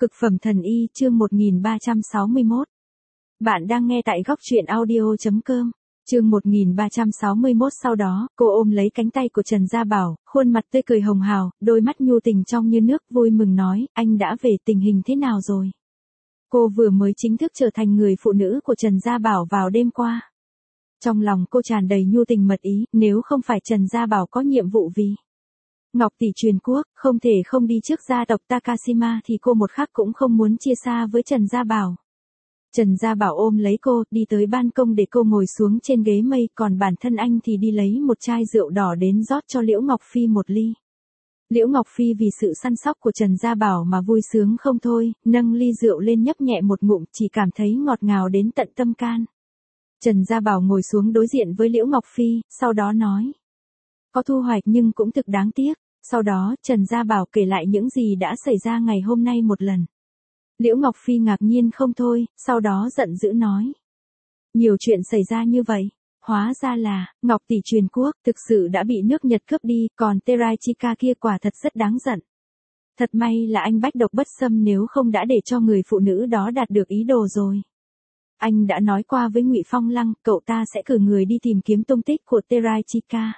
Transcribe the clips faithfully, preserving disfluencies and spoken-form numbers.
Cực phẩm thần y chương một nghìn ba trăm sáu mươi mốt. Bạn đang nghe tại góc truyện audio.com. Chương một nghìn ba trăm sáu mươi mốt. Sau đó, cô ôm lấy cánh tay của Trần Gia Bảo, khuôn mặt tươi cười hồng hào, đôi mắt nhu tình trong như nước, vui mừng nói, anh đã về, tình hình thế nào rồi? Cô vừa mới chính thức trở thành người phụ nữ của Trần Gia Bảo vào đêm qua. Trong lòng cô tràn đầy nhu tình mật ý, nếu không phải Trần Gia Bảo có nhiệm vụ vì Ngọc tỷ truyền quốc, không thể không đi trước gia tộc Takashima thì cô một khắc cũng không muốn chia xa với Trần Gia Bảo. Trần Gia Bảo ôm lấy cô, đi tới ban công để cô ngồi xuống trên ghế mây, còn bản thân anh thì đi lấy một chai rượu đỏ đến rót cho Liễu Ngọc Phi một ly. Liễu Ngọc Phi vì sự săn sóc của Trần Gia Bảo mà vui sướng không thôi, nâng ly rượu lên nhấp nhẹ một ngụm, chỉ cảm thấy ngọt ngào đến tận tâm can. Trần Gia Bảo ngồi xuống đối diện với Liễu Ngọc Phi, sau đó nói. Có thu hoạch nhưng cũng thực đáng tiếc. Sau đó, Trần Gia Bảo kể lại những gì đã xảy ra ngày hôm nay một lần. Liễu Ngọc Phi ngạc nhiên không thôi, sau đó giận dữ nói. Nhiều chuyện xảy ra như vậy. Hóa ra là, Ngọc tỷ truyền quốc thực sự đã bị nước Nhật cướp đi, còn Teraichika kia quả thật rất đáng giận. Thật may là anh bách độc bất xâm, nếu không đã để cho người phụ nữ đó đạt được ý đồ rồi. Anh đã nói qua với Ngụy Phong Lăng, cậu ta sẽ cử người đi tìm kiếm tung tích của Teraichika.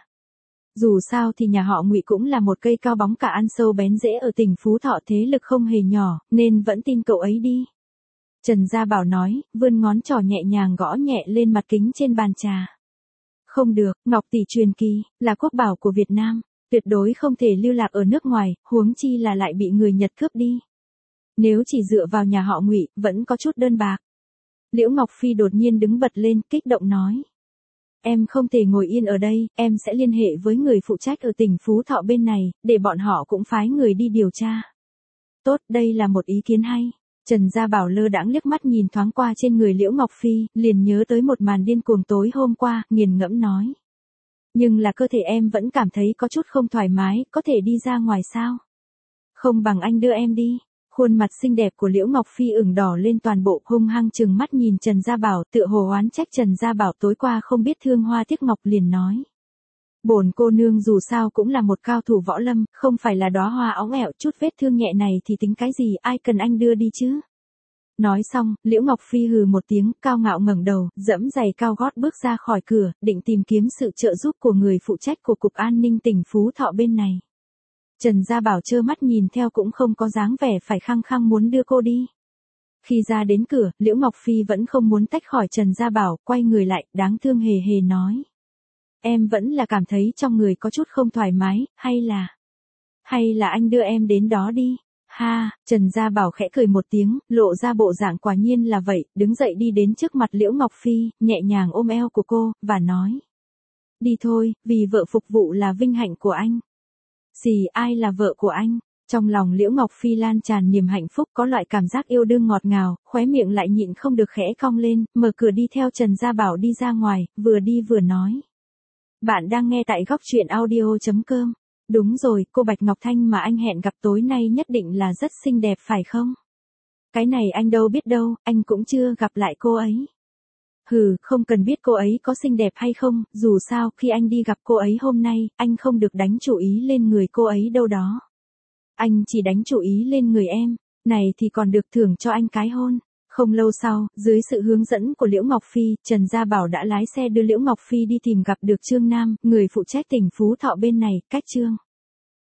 Dù sao thì nhà họ Ngụy cũng là một cây cao bóng cả ăn sâu bén rễ ở tỉnh Phú Thọ, thế lực không hề nhỏ, nên vẫn tin cậu ấy đi. Trần Gia Bảo nói, vươn ngón trỏ nhẹ nhàng gõ nhẹ lên mặt kính trên bàn trà. Không được, Ngọc tỷ truyền kỳ, là quốc bảo của Việt Nam, tuyệt đối không thể lưu lạc ở nước ngoài, huống chi là lại bị người Nhật cướp đi. Nếu chỉ dựa vào nhà họ Ngụy, vẫn có chút đơn bạc. Liễu Ngọc Phi đột nhiên đứng bật lên, kích động nói. Em không thể ngồi yên ở đây, em sẽ liên hệ với người phụ trách ở tỉnh Phú Thọ bên này, để bọn họ cũng phái người đi điều tra. Tốt, đây là một ý kiến hay. Trần Gia Bảo lơ đãng liếc mắt nhìn thoáng qua trên người Liễu Ngọc Phi, liền nhớ tới một màn điên cuồng tối hôm qua, nghiền ngẫm nói. Nhưng là cơ thể em vẫn cảm thấy có chút không thoải mái, có thể đi ra ngoài sao? Không bằng anh đưa em đi. Khuôn mặt xinh đẹp của Liễu Ngọc Phi ửng đỏ lên, toàn bộ hung hăng trừng mắt nhìn Trần Gia Bảo, tựa hồ oán trách Trần Gia Bảo tối qua không biết thương hoa tiếc ngọc, liền nói. Bổn cô nương dù sao cũng là một cao thủ võ lâm, không phải là đóa hoa óng ẹo, chút vết thương nhẹ này thì tính cái gì, ai cần anh đưa đi chứ. Nói xong, Liễu Ngọc Phi hừ một tiếng, cao ngạo ngẩng đầu, dẫm giày cao gót bước ra khỏi cửa, định tìm kiếm sự trợ giúp của người phụ trách của Cục An ninh tỉnh Phú Thọ bên này. Trần Gia Bảo trơ mắt nhìn theo cũng không có dáng vẻ phải khăng khăng muốn đưa cô đi. Khi ra đến cửa, Liễu Ngọc Phi vẫn không muốn tách khỏi Trần Gia Bảo, quay người lại, đáng thương hề hề nói. Em vẫn là cảm thấy trong người có chút không thoải mái, hay là... Hay là anh đưa em đến đó đi. Ha, Trần Gia Bảo khẽ cười một tiếng, lộ ra bộ dạng quả nhiên là vậy, đứng dậy đi đến trước mặt Liễu Ngọc Phi, nhẹ nhàng ôm eo của cô, và nói. Đi thôi, vì vợ phục vụ là vinh hạnh của anh. Gì, ai là vợ của anh? Trong lòng Liễu Ngọc Phi lan tràn niềm hạnh phúc, có loại cảm giác yêu đương ngọt ngào, khóe miệng lại nhịn không được khẽ cong lên, mở cửa đi theo Trần Gia Bảo đi ra ngoài, vừa đi vừa nói. Bạn đang nghe tại góc truyện audio.com. Đúng rồi, cô Bạch Ngọc Thanh mà anh hẹn gặp tối nay nhất định là rất xinh đẹp phải không? Cái này anh đâu biết đâu, anh cũng chưa gặp lại cô ấy. Hừ, không cần biết cô ấy có xinh đẹp hay không, dù sao khi anh đi gặp cô ấy hôm nay, anh không được đánh chủ ý lên người cô ấy đâu đó. Anh chỉ đánh chủ ý lên người em, này thì còn được thưởng cho anh cái hôn. Không lâu sau, dưới sự hướng dẫn của Liễu Ngọc Phi, Trần Gia Bảo đã lái xe đưa Liễu Ngọc Phi đi tìm gặp được Trương Nam, người phụ trách tỉnh Phú Thọ bên này, cách Trương